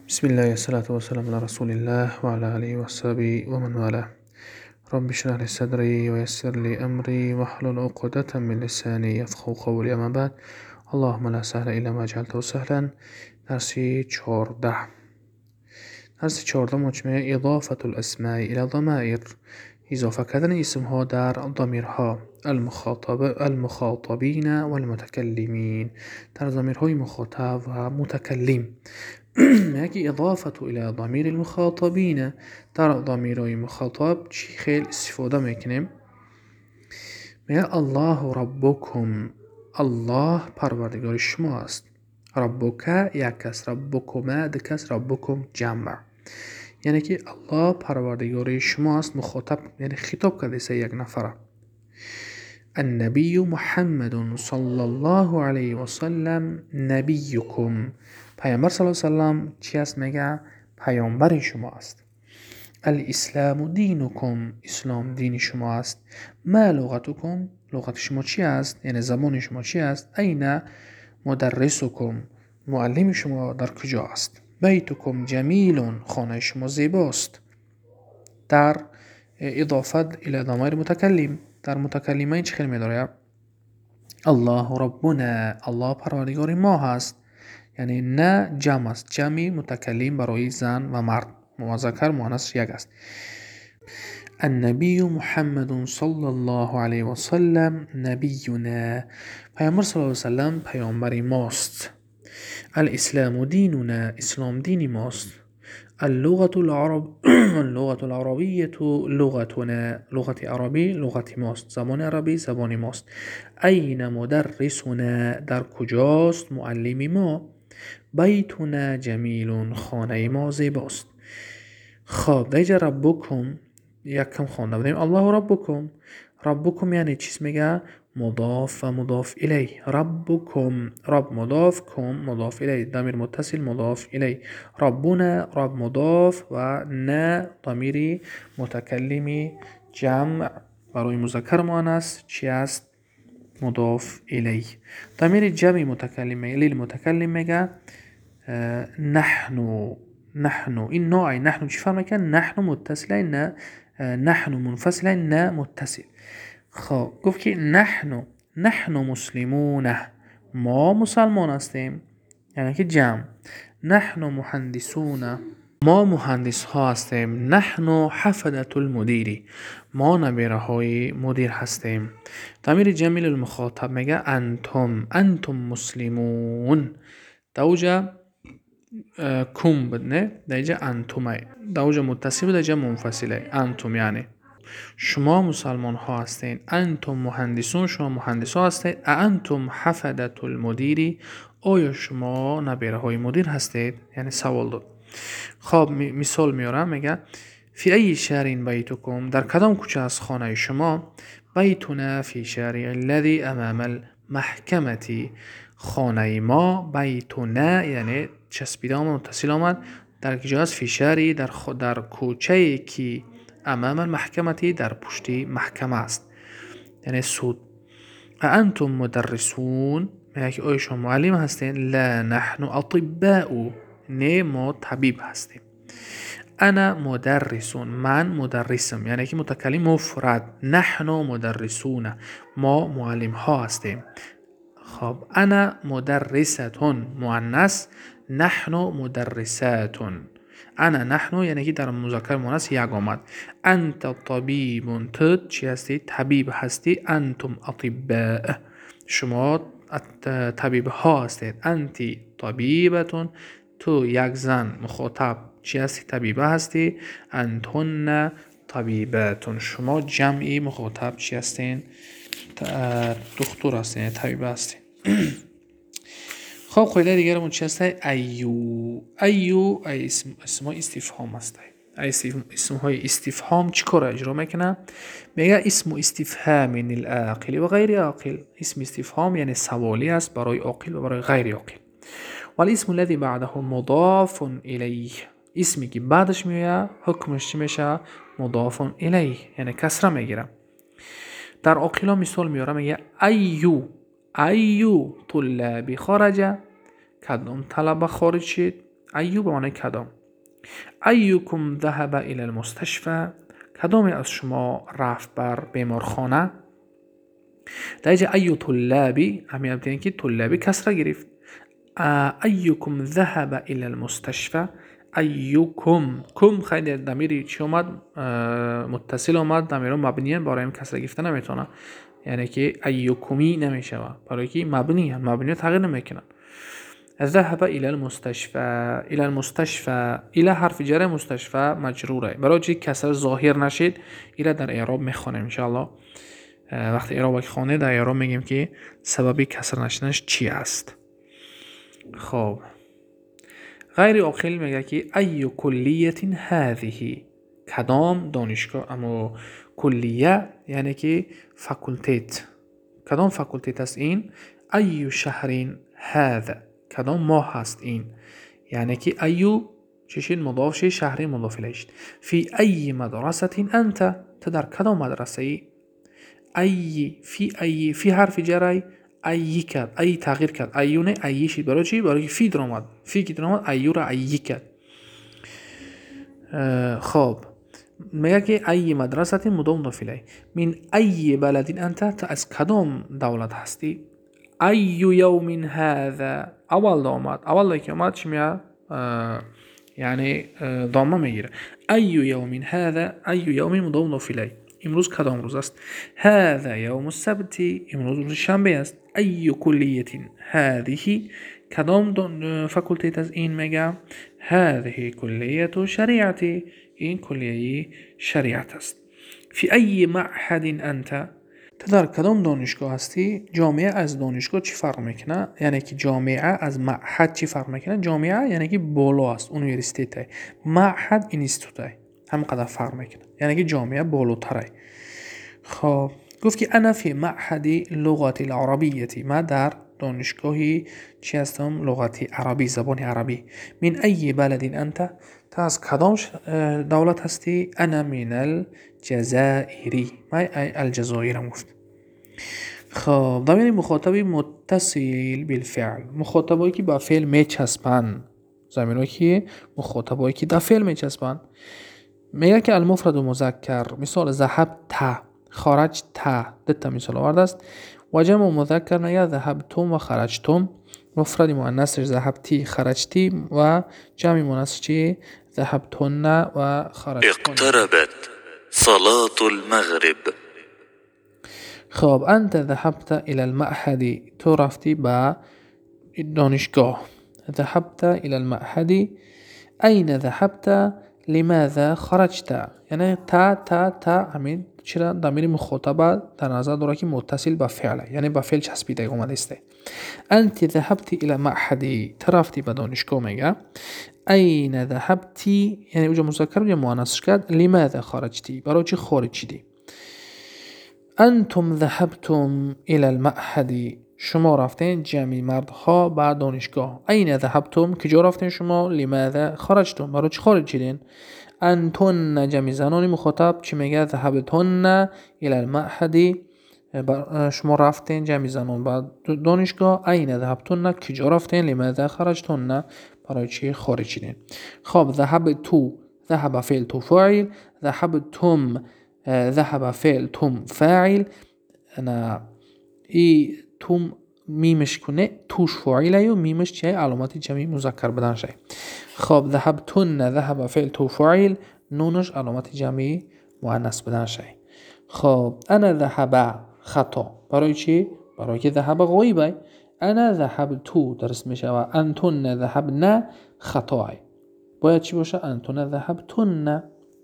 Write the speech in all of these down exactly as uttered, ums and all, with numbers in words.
بسم الله والصلاة والسلام على رسول الله وعلى آله وصحبه ومن والاه. رب اشرح لي صدري ويسر لي أمري واحلل عقدة من لساني يفقهوا قولي. اما بعد، اللهم لا سهل إلا ما جعلته سهلا. درس چهارده درس چهارده مجموعه اضافة الاسماء الى ضمائر، اضافه کردن اسم ها در ضمیرها، المخاطب المخاطبین و المتکلمین، در ضمیرهای مخاطب و متکلم. میگه اضافه الى ضمیر المخاطبین، در ضمیرهای مخاطب چی خیلی استفاده میکنیم؟ میگه الله ربکم، الله پروردگار شما است. ربک یک کس، ربکما دو کس، ربکم جمع. یعنی که الله پروردگار شما است، مخاطب یعنی خطاب کرده سه یک نفره. النبی محمد صلی الله علیه و سلم نبیکم، پیامبر صلی الله علیه و سلم چی است؟ میگه پیامبر شما است. الاسلام دینکم، اسلام دین شما است. ما لغتکم، لغت شما چی است؟ یعنی زبان شما چی است؟ این مدرسکم، معلم شما در کجا است؟ بیتکم جمیل، خانه شما زیباست. در اضافت الى ضمیر متکلم، در متکلمین چه خیلی میداره؟ الله ربنا، الله پروردگار ما هست. یعنی نه جمع است، جمعی متکلم برای زن و مرد، مذکر مؤنث یک است. النبی محمد صلی الله علیه و سلم نبینا، پیامبر صلی الله علیه و سلم پیامبر ماست. الاسلام دیننا، اسلام دین ماست. اللغة العرب اللغة العربية لغتنا، لغت عربی لغت ماست. زبان عربی زبان ماست. این مدرسنا، در کجاست معلم ما؟ بیتنا جمیل، خانه ما زیباست. خب دیجا ربکم یک کم خوانده بودیم. الله ربکم، ربکم یعنی چیز؟ میگه مضاف و مضاف الی. ربکم، رب مضاف، کم مضاف الی، ضمیر متصل مضاف الی. ربنا رب مضاف و نه ضمیر متکلم جمع برای مذکر مؤنث چی است؟ مضاف الی. ضمیر جمع متکلم الی متکلم میگه نحن، نحن این نوعی نحن چی فرق میکنه؟ نحن متصله، نه نحن منفصله، نه متصل. خب گفت که نحن نحن مسلمون، ما مسلمان هستیم، یعنی که جمع. نحن مهندسون، ما مهندس ها هستیم. نحن حفدة المدیری، ما نبیره های مدیر هستیم. ضمیر جمیل المخاطب میگه انتم، انتم مسلمون. دوجه کم بدنه، دیجا انتمه، دوجه متصل دیجا منفصله. انتم یعنی شما مسلمان ها هستین. انتم مهندسون، شما مهندس ها هستید. انتم حفدة المدیری، آیا شما نبیره های مدیر هستید؟ یعنی سوال داد. خب مثال میارم، میگه فی ای شهر بیتکم، در کدام کوچه از خانه شما؟ بیتنا فی شهر الذی امام المحکمتی، خانه ما. بیتنا یعنی چسبیده آمد متصل آمد، در کجا است؟ فی شهری، در خود در کوچه کی امام المحکمتی، در پشتی محکمه است، یعنی سود. انتم مدرسون، میگه آیا شما معلم هستین؟ لا نحن اطباء، نه ما طبیب هستیم. انا مدرسون، من مدرسم، یعنی که متکلم مفرد. نحن مدرسون، ما معلم ها هستیم. خب انا مدرستون مؤنث، نحن مدرساتون. انا نحن یعنی که در مذکر مؤنث یک آمد. انت طبیب، تو چی هستی؟ طبیب هستی. انتم اطباء، شما طبیب ها هستید. انتی طبیبتون، تو یک زن مخاطب چی هستی؟ طبیبه هستی. انتن طبیبتون، شما جمعی مخاطب چی هستین؟ دکتر هستین، طبیبه هستین. خب قاعده دیگرمون چی هست؟ ایو، ایو ای اسم اسم استفهام هست. ای اسم های استفهام چی کار اجرا میکنه؟ میگه اسم استفهام من العاقل و غیر عاقل. اسم استفهام یعنی سوالی است برای عاقل و برای غیر عاقل. ولی اسم الذی بعده مضاف الیه، اسمی که بعدش میاد حکمش چی میشه؟ مضاف الیه، یعنی کسره میگیره. در عاقلا مثال میاره، میگه ایو، ایو طلابی خارجه، کدام طلبه خارج شد؟ ایو به معنی کدام. ایوکم ذهب الی المستشفى، کدام از شما رفت بر بیمارخانه. در اینجا ایو طلابی همین هم که طلابی کسره گرفت. ایوکم ذهب الی المستشفى، ایوکم کم خیلی دمیری چی اومد متصل اومد، دمیر مبنی برای این کسره گرفته نمیتونه، یعنی که ایوکمی نمیشه برای که مبنی هم مبنی تغییر نمیکنن. ذهب الى المستشفى، الى المستشفى، الى حرف جر مستشفى مجروره، برای چی کسر ظاهر نشید الى در اعراب میخونیم ان شاء الله. وقتی اعراب خونه در اعراب میگیم که سبب کسر نشدنش چی است. خب غیر عاقل میگه که ای کلیه هذه، کدام دانشگاه، اما کلیه یعنی که فاکولتیت، کدام فاکولتیت است این. ای شهرین هذا، کدام ماه هست این، یعنی که ایو چشین مضاف شی، شهری مضاف الیه. فی ای مدرسه انت، تو در کدام مدرسه ای. ای فی ای، فی حرف جری ای کرد، ای تغییر کرد، ایونه ای شید، برای چی؟ برای فی در اومد، فی که در اومد ایو را ای کرد. خب میگه که ای مدرسه مضاف مضاف الیه. من ای بلد انت، تو از کدام دولت هستی. ای یوم هذا، اول دامد، اول که اومد چی میاد یعنی دامه میگیره. ای یوم هذا، ای یوم مضاف مضاف الیه، امروز کدام روز است. هذا یوم السبت، امروز روز شنبه است. ای کلیه هذه، کدام فاکولتیت از این میگه. هذه کلیه شریعتی، این کلیه شریعت است. فی ای معهد انت، تو در کدام دانشگاه هستی. جامعه از دانشگاه چی فرق میکنه، یعنی که جامعه از معهد چی فرق میکنه. جامعه یعنی که بالا است، اونیورسیته، معهد اینستیتوته، همینقدر فرق میکنه، یعنی که جامعه بالاتره. خب گفت که انا فی معهد لغات العربیتی، ما در دانشگاهی چی هستم، لغات عربی، زبان عربی. من ای بلد انت، تا از کدام دولت هستی. انا من الجزائری، ما الجزایر گفت. خب ضمیر مخاطبی متصل بالفعل، مخاطبایی که با فعل میچسبن، ضمیرایی که مخاطبایی که با فعل میچسبن. میگه که المفرد و مذکر، مثال ذهبت، خرجت، دتا مثال آورده است. و جمع مذکر میگه ذهبتم و خرجتم. مفرد مؤنث ذهبتی، خرجتی، و جمع مؤنث چی، ذهبتن و خرجتن. اقتربت صلاة المغرب. خب انت ذهبت الى المعهد، تو رفتی با دانشگاه. ذهبت الى المعهد. اين ذهبت، لماذا خرجت، یعنی تا تا تا همین چرا ضمیر مخاطبه در نظر داره که متصل به فعله، یعنی به فعل چسبیده اومده است. انت ذهبت الى معهدی، تو رفتی به دانشگاه میگه. این ذهبتی یعنی اونجا مذکر و مؤنث کرد. لماذا خرجتی، برای چی خارج شدی. انتم ذهبتم الى المعهد، شما رفتین جمعی مردها به دانشگاه. این ذهبتم، کجا رفتین شما. لماذا خرجتم، برای چی خارج شدین. انتن جمعی زنانی مخاطب چی میگه. ذهبتن الى المعهد، شما رفتین جمعی زنان به دانشگاه. این ذهبتن، کجا رفتین. لماذا خرجتن، برای چی خارج شدین. خب ذهبتو، ذهب فعل تو فاعل. ذهبتم، ذهب فعل تم فاعل. انا ای تم میمش کنه توش فاعله و میمش چه علامتی جمعی مذکر بدن شه. خب ذهبتن، ذهب فعل تو فاعل، نونش علامتی جمعی مؤنث بدن شه. خب انا ذهب خطا، برای چی، برای که ذهب غایبه. انا ذهبتو درست میشه و انتن ذهبنا خطا، باید چی باشه. انتن ذهبتن.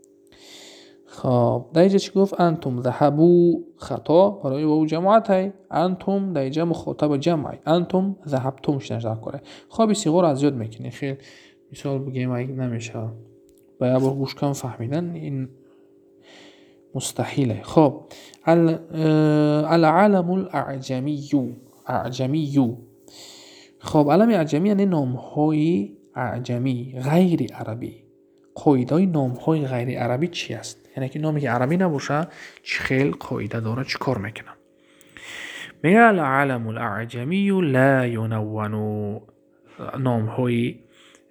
خب در اینجا چی گفت. انتم ذهبو خطا، برای واو جماعت های. انتم در اینجا مخاطب جمعی. انتم ذهبتم شنجا کنه. خب صیغه رو از یاد میکنی، خیلی مثال بگیم اگه نمیشه باید با گوش کن فهمیدن این مستحیله. خب العلم الاعجمی، اعجمی. خب علم اعجمی یعنی نام های اعجمی غیر عربی. قاعده نام های غیر عربی چی است، یعنی که نامی که عربی نباشه چه خیلی قاعده داره، چی کار میکنه. میگه العلم الاعجمی لا ینون، نام های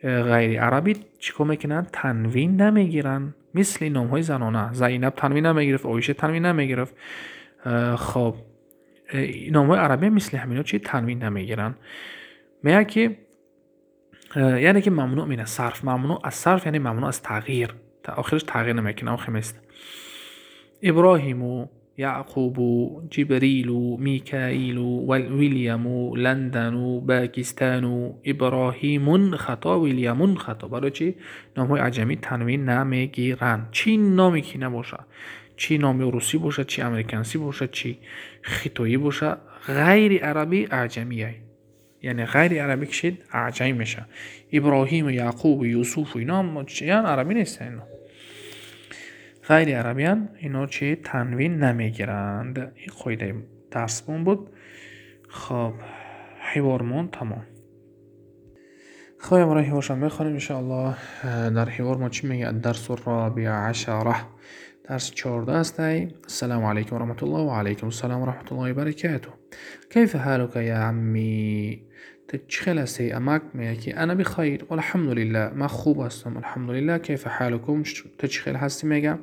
غیر عربی چیکار میکنن؟ تنوین نمیگیرن. مثل نام های زنانه، زینب تنوین نمیگرفت، عایشه تنوین نمیگرفت. خب نام های عربی مثل همینا چی تنوین نمیگیرن. میگه که یعنی که ممنوع من صرف، ممنوع از صرف یعنی ممنوع از تغییر، تا آخرش تغییر نمیکنه. آخر مثل ابراهیم و یعقوب و جبریل و میکائیل و ویلیام و لندن و پاکستان و ابراهیم خطا، ویلیام خطا. برای چی؟ نام های عجمی تنوین نمیگیرن. چی نامی که نباشه، چی نامی روسی باشه، چی امریکانسی باشه، چی خطایی باشه، غیر عربی اعجمیه. یعنی غیر عربی کشید اعجمی میشه. ابراهیم و یعقوب و یوسف و اینا چیان عربی نیستن. اینا غیر عربیان، اینا چی تنوین نمیگیرند. این قاعده درس بون بود. خب حوارمون تمام. خب امروز حوارشان بخونیم انشاءالله. در حوار ما چی میگه؟ درس الرابع عشره، درس چهارده است. السلام علیکم ورحمة الله و علیکم السلام ورحمة الله وبركاته. كيف حالك يا عمي؟ تشخل هستی امک؟ میگه که انا بخیر والحمد لله، من خوب هستم الحمد لله. كيف حالكم؟ تشخل هستی؟ میگه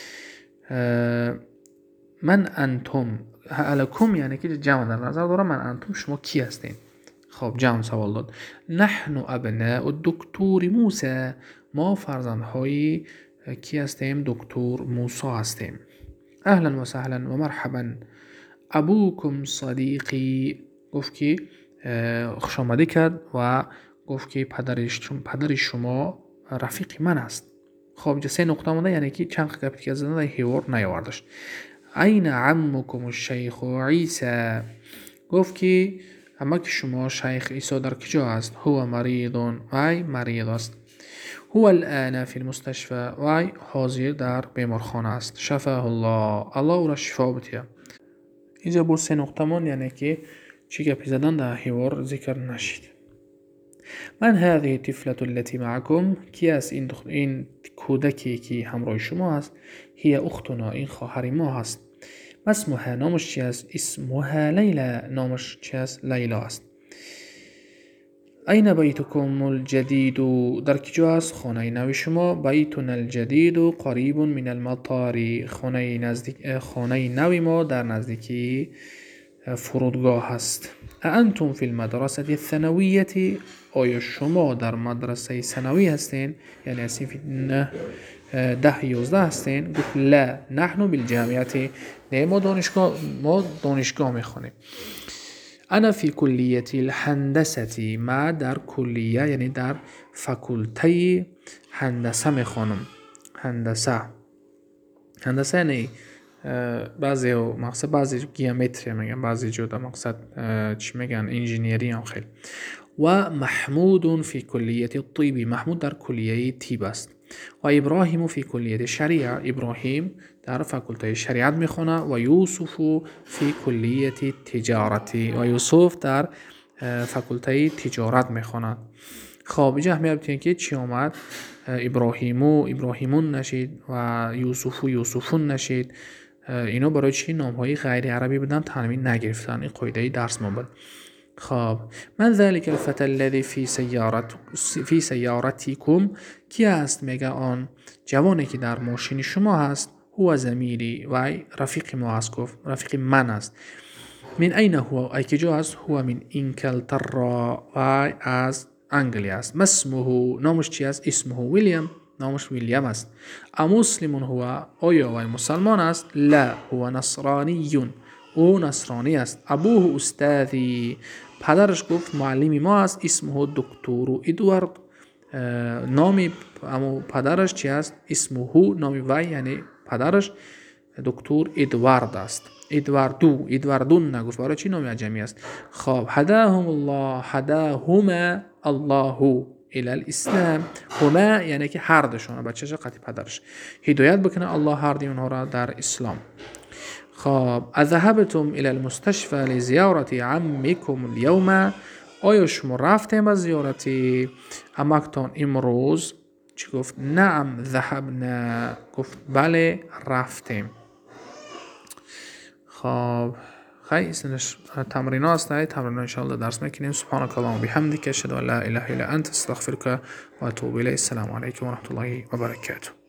من انتم. حالکم یعنی که جمع در نظر داره. من انتم شما کی هستین؟ خب جمع سوال داد. نحن ابناء الدکتور موسی، ما فرزندهای کی هستیم؟ دکتر موسی هستیم. اهلا و سهلا و مرحبا. ابوکم صدیقی، گفت که خوش آمده کرد و گفت که پدرش، چون پدر شما رفیق من است. خب جه سه نقطه مونده، یعنی که چند کپیت که زنده در حوار نیاوردش. این عمکم الشیخ عیسی، گفت که عمک شما شیخ عیسی در کجا است؟ هو مریضون، وی مریض است. هو الان فی المستشفى، وی حاضر در بیمارخانه است. شفاه الله، الله او را شفا بده. اینجا بود سه نقطه مون، یعنی که چی گپی زدن در حوار ذکر نشید. من هذه الطفلة التي معكم، کی است این این کودکی که همراه شما است؟ هي اختنا، این خواهر ما هست. اسمها، نامش چی است؟ اسمها لیلا، نامش چی است؟ لیلا است. این بیتکم الجدید، در کجا است خانه نو شما؟ بیتنا الجدید قریب من المطار، خانه نزدیک، خانه نو ما در نزدیکی فرودگاه است. انتم فی المدرسه الثانویه، آیا شما در مدرسه ثانوی هستین؟ یعنی هستین فی ده یازده هستین؟ گفت لا نحن بالجامعه، نه ما دانشگاه، ما دانشگاه میخونیم. انا فی کلیه الهندسه، ما در کلیه یعنی در فاکولته هندسه میخونم. هندسه هندسه یعنی بعضی مقصد بعضی گیومتری میگن، بعضی جدا مقصد چی میگن؟ انجینیری هم خیلی. و محمود فی کلیه الطب، محمود در کلیه طب است. و ابراهیم فی کلیه شریعه، ابراهیم در فاکولته شریعت میخونه. و یوسف فی کلیه تجارتی، و یوسف در فاکولته تجارت میخونه. خب اینجا همه بتونید که چی آمد؟ ابراهیم و ابراهیمون نشید و یوسف و یوسفون نشید. اینو برای چی؟ نام های غیر عربی بدن، تنوین نگرفتن. این قاعده درس ما بود. خب من ذلك الفتى الذي في سیارت فی سیارتیکم، کی است؟ میگه آن جوانی که در ماشین شما هست. هو زمیلی، و رفیق ما است. گفت رفیق من است. من این هو، ای کجا است؟ هو من انگلترا، و از انگلیا است. اسمه، نامش چی است؟ اسمه ویلیام، نامش ویلیام است. امسلم هو، آیا وی مسلمان است؟ لا هو نصرانی، او نصرانی است. ابوه استاذی، پدرش گفت معلمی ما است. اسمه دکتر ادوارد، نامی اما پدرش چی است؟ اسمه، نامی وی یعنی پدرش دکتر ادوارد است. ادواردو، ادواردون نگفت، برای چی نامی عجمی است؟ خب هداهم الله، هداهما الله الى الاسلام. هما یعنی که هر دوشون، بچه‌ش قطعی پدرش هدایت بکنه الله هر دی اونها را در اسلام. خب اذهبتم الى المستشفى لزیارت عمکم اليوم، آیا شما رفتیم از زیارت عمکتان امروز؟ چی گفت؟ نعم ذهبنا، گفت بله رفتیم. خب خیلی استنش تمرین ها است نه تمرین ان شاء الله درس میکنیم. سبحانك اللهم وبحمدك اشهد ان لا اله الا انت استغفرك و اتوب الیک. السلام علیکم و رحمت الله و برکاته.